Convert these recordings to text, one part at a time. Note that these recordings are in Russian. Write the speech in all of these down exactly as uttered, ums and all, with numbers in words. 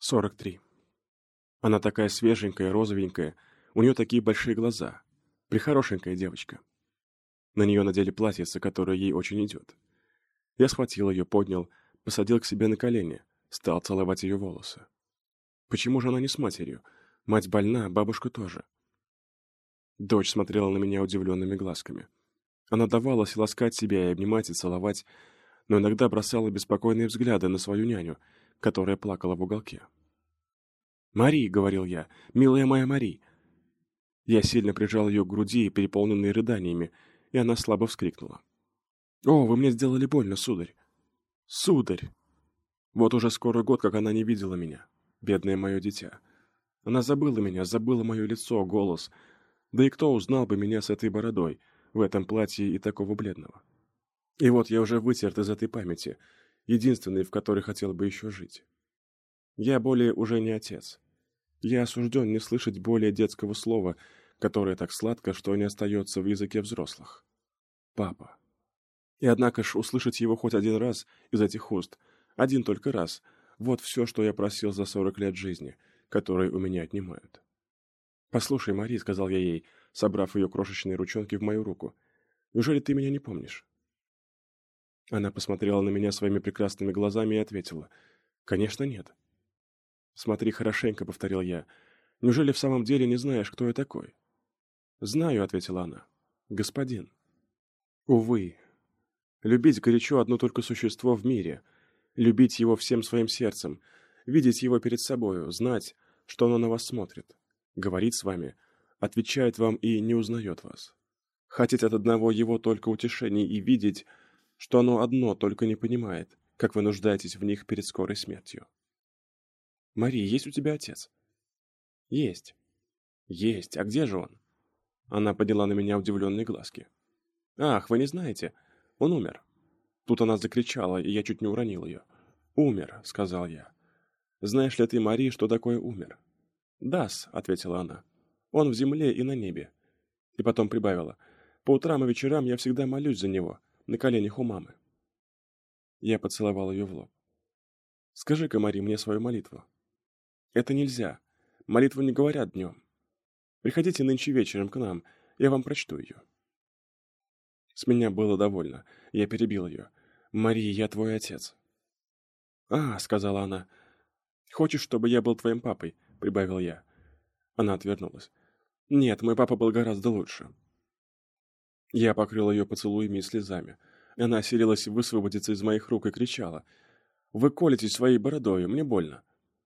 сорок три. Она такая свеженькая, розовенькая, у нее такие большие глаза. Прихорошенькая девочка. На нее надели платьице, которое ей очень идет. Я схватил ее, поднял, посадил к себе на колени, стал целовать ее волосы. Почему же она не с матерью? Мать больна, бабушка тоже. Дочь смотрела на меня удивленными глазками. Она давалась ласкать себя и обнимать, и целовать, но иногда бросала беспокойные взгляды на свою няню, которая плакала в уголке. «Мари», — говорил я, — «милая моя Мари». Я сильно прижал ее к груди, переполненной рыданиями, и она слабо вскрикнула. «О, вы мне сделали больно, сударь!» «Сударь!» Вот уже скоро год, как она не видела меня, бедное мое дитя. Она забыла меня, забыла мое лицо, голос. Да и кто узнал бы меня с этой бородой, в этом платье и такого бледного? И вот я уже вытерт из этой памяти, единственной, в которой хотел бы еще жить. Я более уже не отец. Я осужден не слышать более детского слова, которое так сладко, что не остается в языке взрослых. Папа. И однако ж услышать его хоть один раз из этих уст, один только раз, вот все, что я просил за сорок лет жизни, которые у меня отнимают. «Послушай, Мари», — сказал я ей, собрав ее крошечные ручонки в мою руку, — «неужели ты меня не помнишь?» Она посмотрела на меня своими прекрасными глазами и ответила: «Конечно, нет». «Смотри хорошенько», — повторил я, — «неужели в самом деле не знаешь, кто я такой?» «Знаю», — ответила она, — «господин». Увы, любить горячо одно только существо в мире, любить его всем своим сердцем, видеть его перед собою, знать, что оно на вас смотрит, говорит с вами, отвечает вам и не узнает вас. Хотеть от одного его только утешений и видеть, что оно одно только не понимает, как вы нуждаетесь в них перед скорой смертью. «Мари, есть у тебя отец?» «Есть». «Есть. А где же он?» Она подняла на меня удивленные глазки. «Ах, вы не знаете? Он умер». Тут она закричала, и я чуть не уронил ее. «Умер», — сказал я. «Знаешь ли ты, Мари, что такое умер?» «Да-с», — ответила она. «Он в земле и на небе». И потом прибавила: «По утрам и вечерам я всегда молюсь за него, на коленях у мамы». Я поцеловал ее в лоб. «Скажи-ка, Мари, мне свою молитву». «Это нельзя. Молитву не говорят днем. Приходите нынче вечером к нам, я вам прочту ее». С меня было довольно. Я перебил ее. «Мари, я твой отец». «А», — сказала она. «Хочешь, чтобы я был твоим папой?» — прибавил я. Она отвернулась. «Нет, мой папа был гораздо лучше». Я покрыл ее поцелуями и слезами. Она силилась высвободиться из моих рук и кричала: «Вы колитесь своей бородою, мне больно».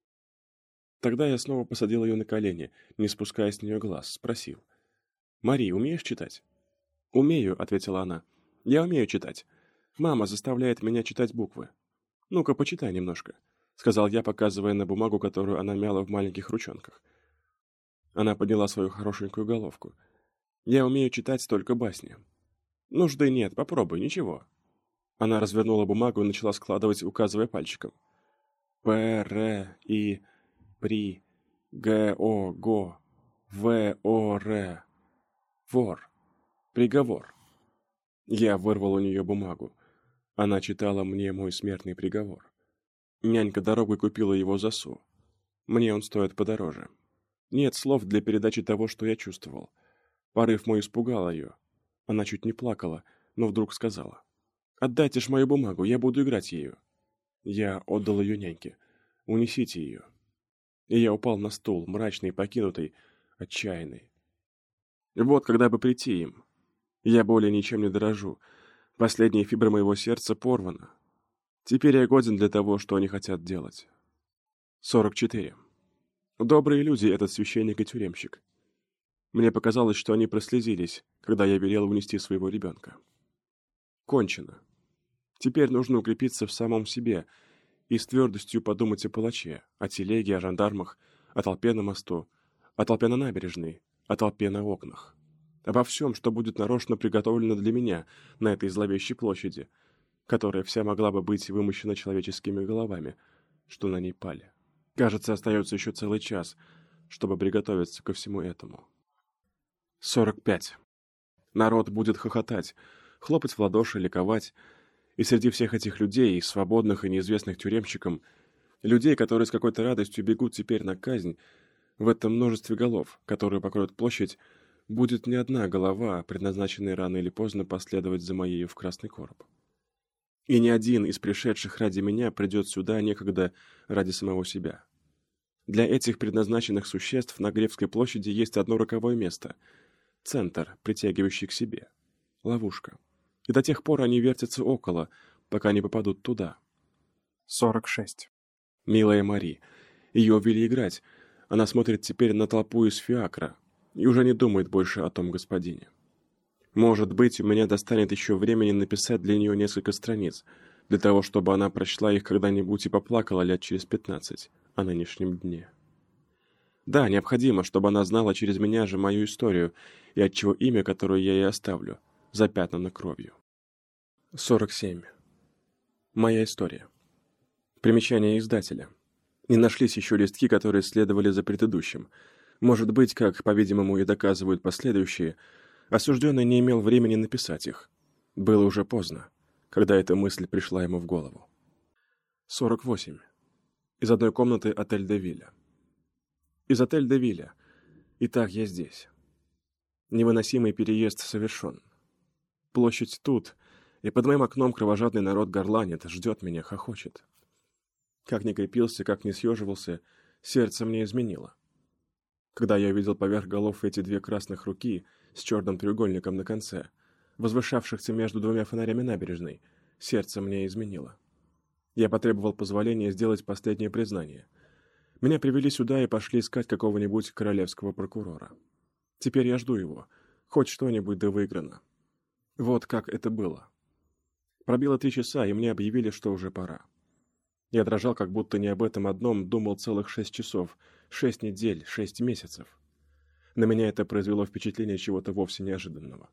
Тогда я снова посадил ее на колени, не спуская с нее глаз, спросил: «Мари, умеешь читать?» «Умею», — ответила она. «Я умею читать. Мама заставляет меня читать буквы. Ну-ка, почитай немножко», — сказал я, показывая на бумагу, которую она мяла в маленьких ручонках. Она подняла свою хорошенькую головку. «Я умею читать только басни». «Нужды нет, попробуй, ничего». Она развернула бумагу и начала складывать, указывая пальчиком. «П, Р, И, При, Г, О, Го, В, О, Р. Вор. Приговор». Я вырвал у нее бумагу. Она читала мне мой смертный приговор. Нянька дорогой купила его за су. Мне он стоит подороже. Нет слов для передачи того, что я чувствовал. Порыв мой испугал ее. Она чуть не плакала, но вдруг сказала: «Отдайте ж мою бумагу, я буду играть ею». Я отдал ее няньке. «Унесите ее». И я упал на стул, мрачный, покинутый, отчаянный. Вот когда бы прийти им. Я более ничем не дорожу. Последние фибры моего сердца порваны. Теперь я годен для того, что они хотят делать. сорок четыре. Добрые люди этот священник и тюремщик. Мне показалось, что они прослезились, когда я велел унести своего ребенка. Кончено. Теперь нужно укрепиться в самом себе и с твердостью подумать о палаче, о телеге, о жандармах, о толпе на мосту, о толпе на набережной, о толпе на окнах. Обо всем, что будет нарочно приготовлено для меня на этой зловещей площади, которая вся могла бы быть вымощена человеческими головами, что на ней пали. Кажется, остается еще целый час, чтобы приготовиться ко всему этому. сорок пять. Народ будет хохотать, хлопать в ладоши, ликовать, и среди всех этих людей, свободных и неизвестных тюремщикам, Людей, которые с какой-то радостью бегут теперь на казнь, в этом множестве голов, которые покроют площадь, будет не одна голова, предназначенная рано или поздно последовать за моею в красный короб. И ни один из пришедших ради меня придет сюда некогда ради самого себя. Для этих предназначенных существ на Гревской площади есть одно роковое место — центр, притягивающий к себе. Ловушка. И до тех пор они вертятся около, пока не попадут туда. сорок шесть. Милая Мари. Ее увели играть. Она смотрит теперь на толпу из фиакра и уже не думает больше о том господине. Может быть, у меня достанет еще времени написать для нее несколько страниц, для того, чтобы она прочла их когда-нибудь и поплакала лет через пятнадцать о нынешнем дне. Да, необходимо, чтобы она знала через меня же мою историю и отчего имя, которое я ей оставлю, запятнано кровью. сорок семь. Моя история. Примечание издателя. Не нашлись еще листки, которые следовали за предыдущим. Может быть, как, по-видимому, и доказывают последующие, осужденный не имел времени написать их. Было уже поздно, когда эта мысль пришла ему в голову. сорок восемь. Из одной комнаты отель де Вилля. Из отель де Вилля. Итак, я здесь. Невыносимый переезд совершен. Площадь тут, и под моим окном кровожадный народ горланит, ждет меня, хохочет. Как ни крепился, как ни съеживался, сердце мне изменило. Когда я увидел поверх голов эти две красных руки с черным треугольником на конце, возвышавшихся между двумя фонарями набережной, сердце мне изменило. Я потребовал позволения сделать последнее признание. Меня привели сюда и пошли искать какого-нибудь королевского прокурора. Теперь я жду его. Хоть что-нибудь да выиграно. Вот как это было. Пробило три часа, и мне объявили, что уже пора. Я дрожал, как будто не об этом одном думал целых шесть часов, шесть недель, шесть месяцев. На меня это произвело впечатление чего-то вовсе неожиданного.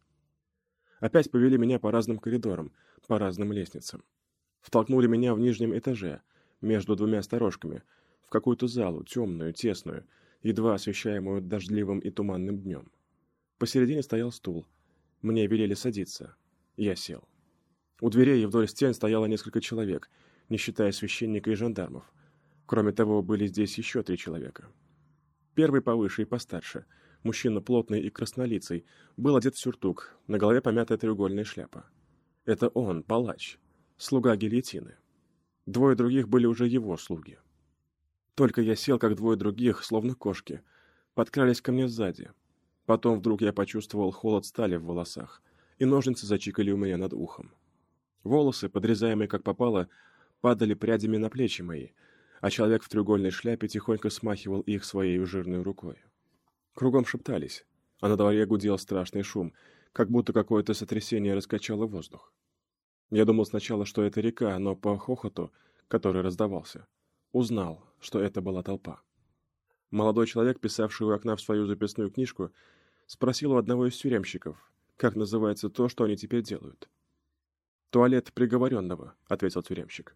Опять повели меня по разным коридорам, по разным лестницам. Втолкнули меня в нижнем этаже, между двумя сторожками, в какую-то залу, темную, тесную, едва освещаемую дождливым и туманным днем. Посередине стоял стул. Мне велели садиться. Я сел. У дверей и вдоль стен стояло несколько человек, не считая священника и жандармов. Кроме того, были здесь еще три человека. Первый повыше и постарше, мужчина плотный и краснолицый, был одет в сюртук, на голове помятая треугольная шляпа. Это он, палач, слуга гильотины. Двое других были уже его слуги. Только я сел, как двое других, словно кошки, подкрались ко мне сзади. Потом вдруг я почувствовал холод стали в волосах, и ножницы зачикали у меня над ухом. Волосы, подрезаемые как попало, падали прядями на плечи мои, а человек в треугольной шляпе тихонько смахивал их своей жирной рукой. Кругом шептались, а на дворе гудел страшный шум, как будто какое-то сотрясение раскачало воздух. Я думал сначала, что это река, но по хохоту, который раздавался, узнал, что это была толпа. Молодой человек, писавший у окна в свою записную книжку, спросил у одного из тюремщиков, как называется то, что они теперь делают. «Туалет приговоренного», — ответил тюремщик.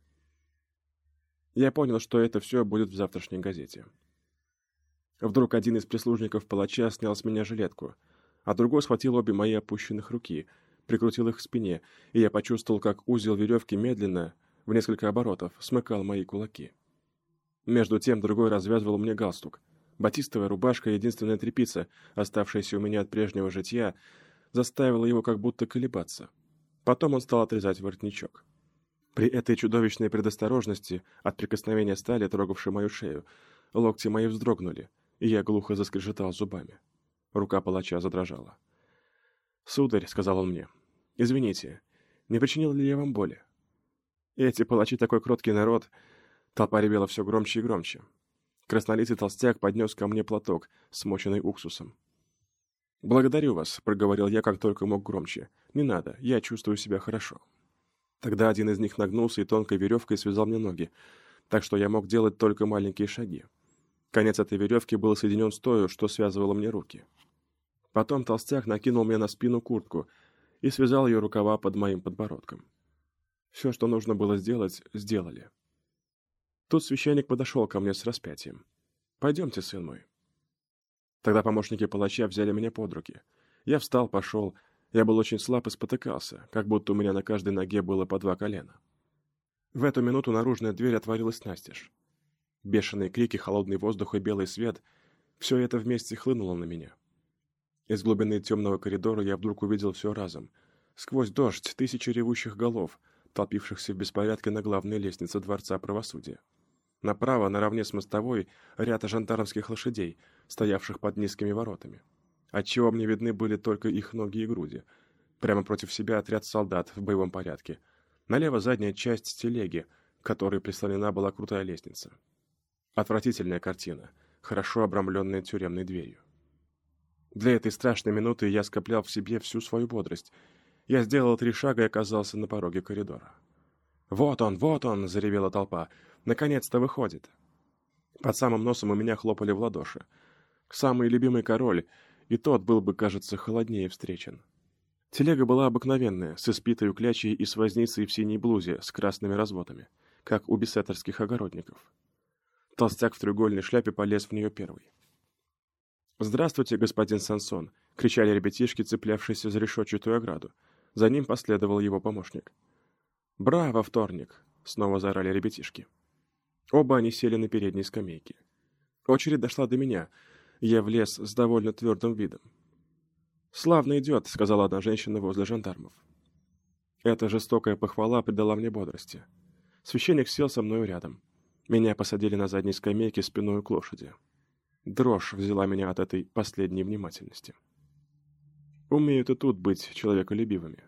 Я понял, что это все будет в завтрашней газете. Вдруг один из прислужников палача снял с меня жилетку, а другой схватил обе мои опущенных руки, прикрутил их к спине, и я почувствовал, как узел веревки медленно, в несколько оборотов, смыкал мои кулаки. Между тем другой развязывал мне галстук. Батистовая рубашка, единственная тряпица, оставшаяся у меня от прежнего житья, заставила его как будто колебаться. Потом он стал отрезать воротничок. При этой чудовищной предосторожности от прикосновения стали, трогавшей мою шею, локти мои вздрогнули, и я глухо заскрежетал зубами. Рука палача задрожала. «Сударь», — сказал он мне, — «извините, не причинил ли я вам боли?» Эти палачи такой кроткий народ. Толпа ревела все громче и громче. Краснолицый толстяк поднес ко мне платок, смоченный уксусом. «Благодарю вас», — проговорил я, как только мог громче. «Не надо, я чувствую себя хорошо». Тогда один из них нагнулся и тонкой веревкой связал мне ноги, так что я мог делать только маленькие шаги. Конец этой веревки был соединен с той, что связывало мне руки. Потом толстяк накинул мне на спину куртку и связал ее рукава под моим подбородком. Все, что нужно было сделать, сделали. Тут священник подошел ко мне с распятием. «Пойдемте, сын мой». Тогда помощники палача взяли меня под руки. Я встал, пошел. Я был очень слаб и спотыкался, как будто у меня на каждой ноге было по два колена. В эту минуту наружная дверь отворилась настежь. Бешеные крики, холодный воздух и белый свет — все это вместе хлынуло на меня. Из глубины темного коридора я вдруг увидел все разом. Сквозь дождь тысячи ревущих голов, толпившихся в беспорядке на главной лестнице Дворца правосудия. Направо, наравне с мостовой, ряд жандармских лошадей, стоявших под низкими воротами. Отчего мне видны были только их ноги и груди. Прямо против себя отряд солдат в боевом порядке. Налево задняя часть телеги, к которой прислонена была крутая лестница. Отвратительная картина, хорошо обрамленная тюремной дверью. Для этой страшной минуты я скоплял в себе всю свою бодрость. Я сделал три шага и оказался на пороге коридора. «Вот он, вот он!» — заревела толпа. «Наконец-то выходит!» Под самым носом у меня хлопали в ладоши. Самый любимый король, и тот был бы, кажется, холоднее встречен. Телега была обыкновенная, с испитой клячей и с возницей в синей блузе с красными разводами, как у бесеттерских огородников. Толстяк в треугольной шляпе полез в нее первый. «Здравствуйте, господин Сансон!» — кричали ребятишки, цеплявшиеся за решетчатую ограду. За ним последовал его помощник. «Браво, вторник!» — снова заорали ребятишки. Оба они сели на передней скамейке. Очередь дошла до меня. Я влез с довольно твердым видом. «Славно идет», — сказала одна женщина возле жандармов. Эта жестокая похвала придала мне бодрости. Священник сел со мною рядом. Меня посадили на задней скамейке спиной к лошади. Дрожь взяла меня от этой последней внимательности. Умеют и тут быть человеколюбивыми.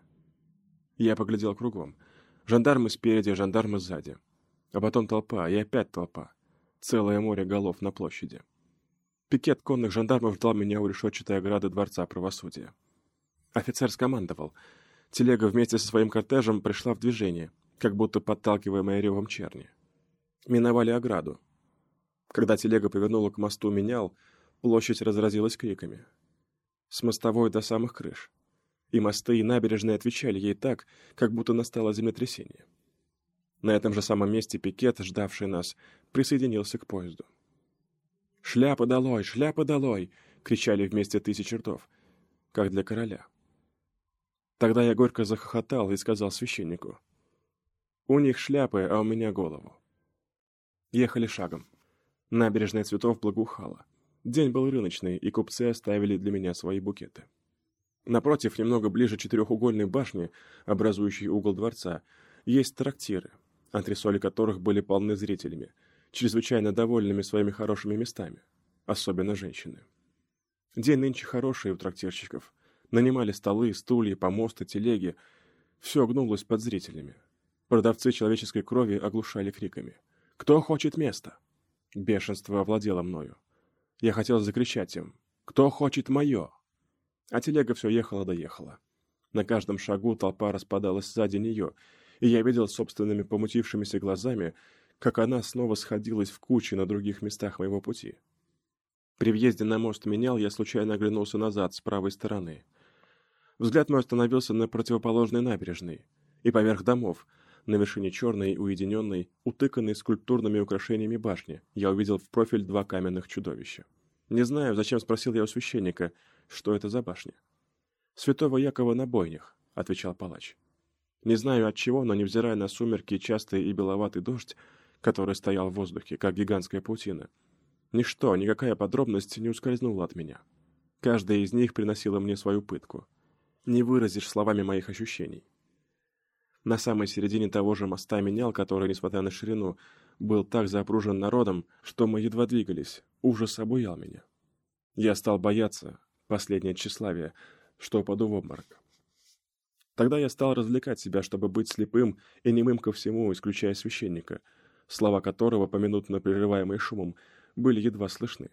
Я поглядел кругом. Жандармы спереди, жандармы сзади. А потом толпа, и опять толпа. Целое море голов на площади. Пикет конных жандармов ждал меня у решетчатой ограды Дворца правосудия. Офицер скомандовал. Телега вместе со своим кортежем пришла в движение, как будто подталкиваемая ревом черни. Миновали ограду. Когда телега повернула к мосту Менял, площадь разразилась криками. С мостовой до самых крыш. И мосты, и набережные отвечали ей так, как будто настало землетрясение. На этом же самом месте пикет, ждавший нас, присоединился к поезду. «Шляпы долой! Шляпы долой!» — кричали вместе тысячи ртов, как для короля. Тогда я горько захохотал и сказал священнику: «У них шляпы, а у меня голову». Ехали шагом. Набережная Цветов благоухала. День был рыночный, и купцы оставили для меня свои букеты. Напротив, немного ближе четырехугольной башни, образующей угол дворца, есть трактиры, антресоли которых были полны зрителями, чрезвычайно довольными своими хорошими местами, особенно женщины. День нынче хороший у трактирщиков. Нанимали столы, стулья, помосты, телеги. Все гнулось под зрителями. Продавцы человеческой крови оглушали криками: «Кто хочет места?» Бешенство овладело мною. Я хотел закричать им: «Кто хочет мое?» А телега все ехала да ехала. На каждом шагу толпа распадалась сзади нее, и я видел собственными помутившимися глазами, как она снова сходилась в кучи на других местах моего пути. При въезде на мост Менял я случайно оглянулся назад с правой стороны. Взгляд мой остановился на противоположной набережной, и поверх домов, на вершине черной, уединенной, утыканной скульптурными украшениями башни, я увидел в профиль два каменных чудовища. Не знаю, зачем спросил я у священника, что это за башня. «Святого Якова на бойнях», — отвечал палач. Не знаю отчего, но невзирая на сумерки, частый и беловатый дождь, который стоял в воздухе, как гигантская паутина, ничто, никакая подробность не ускользнула от меня. Каждая из них приносила мне свою пытку. Не выразишь словами моих ощущений. На самой середине того же моста Менял, который, несмотря на ширину, был так запружен народом, что мы едва двигались, ужас обуял меня. Я стал бояться, последнее тщеславие, что упаду в обморок. Тогда я стал развлекать себя, чтобы быть слепым и немым ко всему, исключая священника, слова которого, поминутно прерываемые шумом, были едва слышны.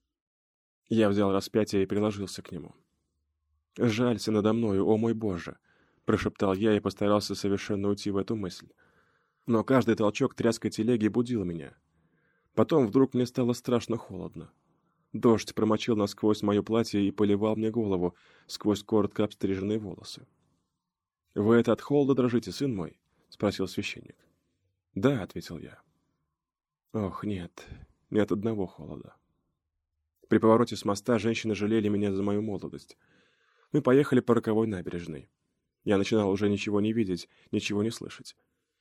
Я взял распятие и приложился к нему. «Жалься надо мною, о мой Боже!» — прошептал я и постарался совершенно уйти в эту мысль. Но каждый толчок тряской телеги будил меня. Потом вдруг мне стало страшно холодно. Дождь промочил насквозь мое платье и поливал мне голову сквозь коротко обстриженные волосы. «Вы это от холода дрожите, сын мой?» — спросил священник. «Да», — ответил я. «Ох, нет, ни от одного холода». При повороте с моста женщины жалели меня за мою молодость. Мы поехали по роковой набережной. Я начинал уже ничего не видеть, ничего не слышать.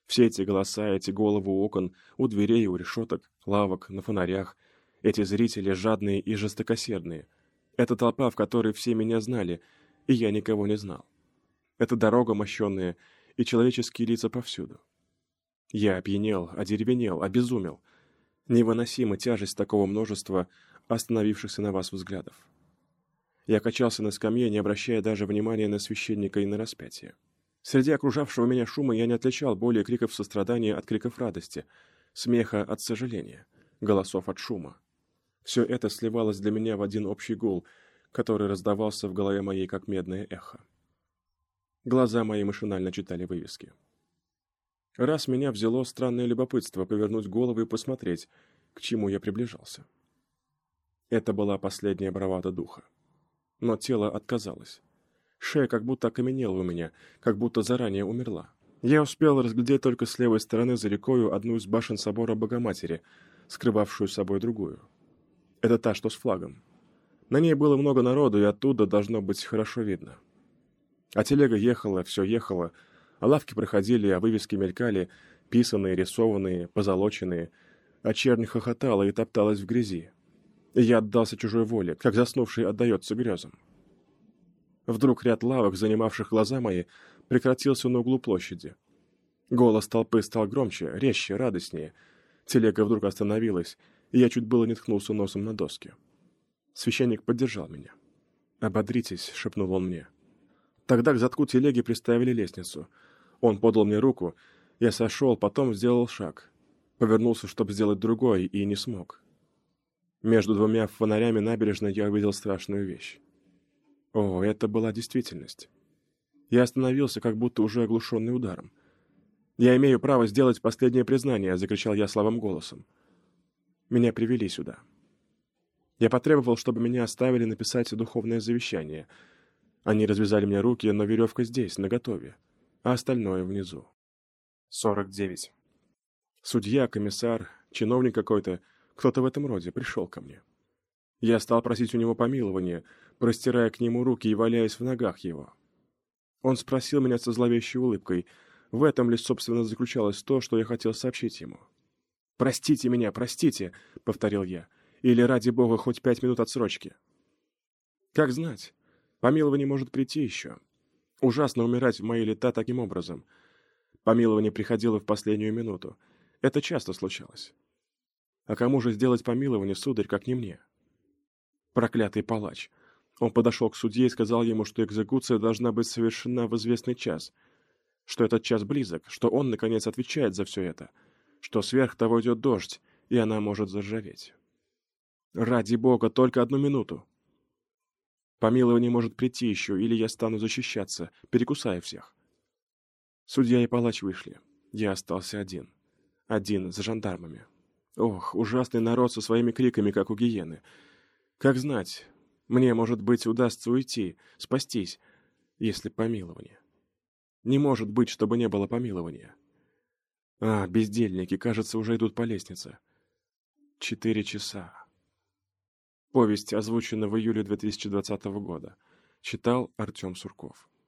Все эти голоса, эти головы у окон, у дверей, у решеток, лавок, на фонарях, эти зрители жадные и жестокосердные. Эта толпа, в которой все меня знали, и я никого не знал. Эта дорога мощенная и человеческие лица повсюду. Я опьянел, одеревенел, обезумел. Невыносима тяжесть такого множества остановившихся на вас взглядов. Я качался на скамье, не обращая даже внимания на священника и на распятие. Среди окружавшего меня шума я не отличал более криков сострадания от криков радости, смеха от сожаления, голосов от шума. Все это сливалось для меня в один общий гул, который раздавался в голове моей, как медное эхо. Глаза мои машинально читали вывески. Раз меня взяло странное любопытство повернуть голову и посмотреть, к чему я приближался. Это была последняя бравада духа. Но тело отказалось. Шея как будто окаменела у меня, как будто заранее умерла. Я успел разглядеть только с левой стороны за рекою одну из башен собора Богоматери, скрывавшую собой другую. Это та, что с флагом. На ней было много народу, и оттуда должно быть хорошо видно. А телега ехала, все ехало, а лавки проходили, а вывески мелькали, писанные, рисованные, позолоченные, а чернь хохотала и топталась в грязи. И я отдался чужой воле, как заснувший отдается грезам. Вдруг ряд лавок, занимавших глаза мои, прекратился на углу площади. Голос толпы стал громче, резче, радостнее. Телега вдруг остановилась, и я чуть было не ткнулся носом на доски. Священник поддержал меня. «Ободритесь», — шепнул он мне. Тогда к задку телеги приставили лестницу. Он подал мне руку, я сошел, потом сделал шаг. Повернулся, чтобы сделать другой, и не смог. Между двумя фонарями набережной я увидел страшную вещь. О, это была действительность. Я остановился, как будто уже оглушенный ударом. «Я имею право сделать последнее признание», — закричал я слабым голосом. Меня привели сюда. Я потребовал, чтобы меня оставили написать духовное завещание. Они развязали мне руки, но веревка здесь, наготове, а остальное внизу. сорок девять. Судья, комиссар, чиновник какой-то, кто-то в этом роде пришел ко мне. Я стал просить у него помилования, простирая к нему руки и валяясь в ногах его. Он спросил меня со зловещей улыбкой, в этом ли, собственно, заключалось то, что я хотел сообщить ему. «Простите меня, простите», — повторил я, — «или, ради бога, хоть пять минут отсрочки». Как знать, помилование может прийти еще. Ужасно умирать в мои лета таким образом. Помилование приходило в последнюю минуту. Это часто случалось. А кому же сделать помилование, сударь, как не мне? Проклятый палач. Он подошел к судье и сказал ему, что экзекуция должна быть совершена в известный час, что этот час близок, что он, наконец, отвечает за все это, что сверх того идет дождь, и она может заржаветь. Ради бога, только одну минуту. Помилование может прийти еще, или я стану защищаться, перекусая всех. Судья и палач вышли. Я остался один. Один, с жандармами. Ох, ужасный народ со своими криками, как у гиены. Как знать, мне, может быть, удастся уйти, спастись, если помилование. Не может быть, чтобы не было помилования. А, бездельники, кажется, уже идут по лестнице. Четыре часа. Повесть озвучена в июле две тысячи двадцатого года. Читал Артем Сурков.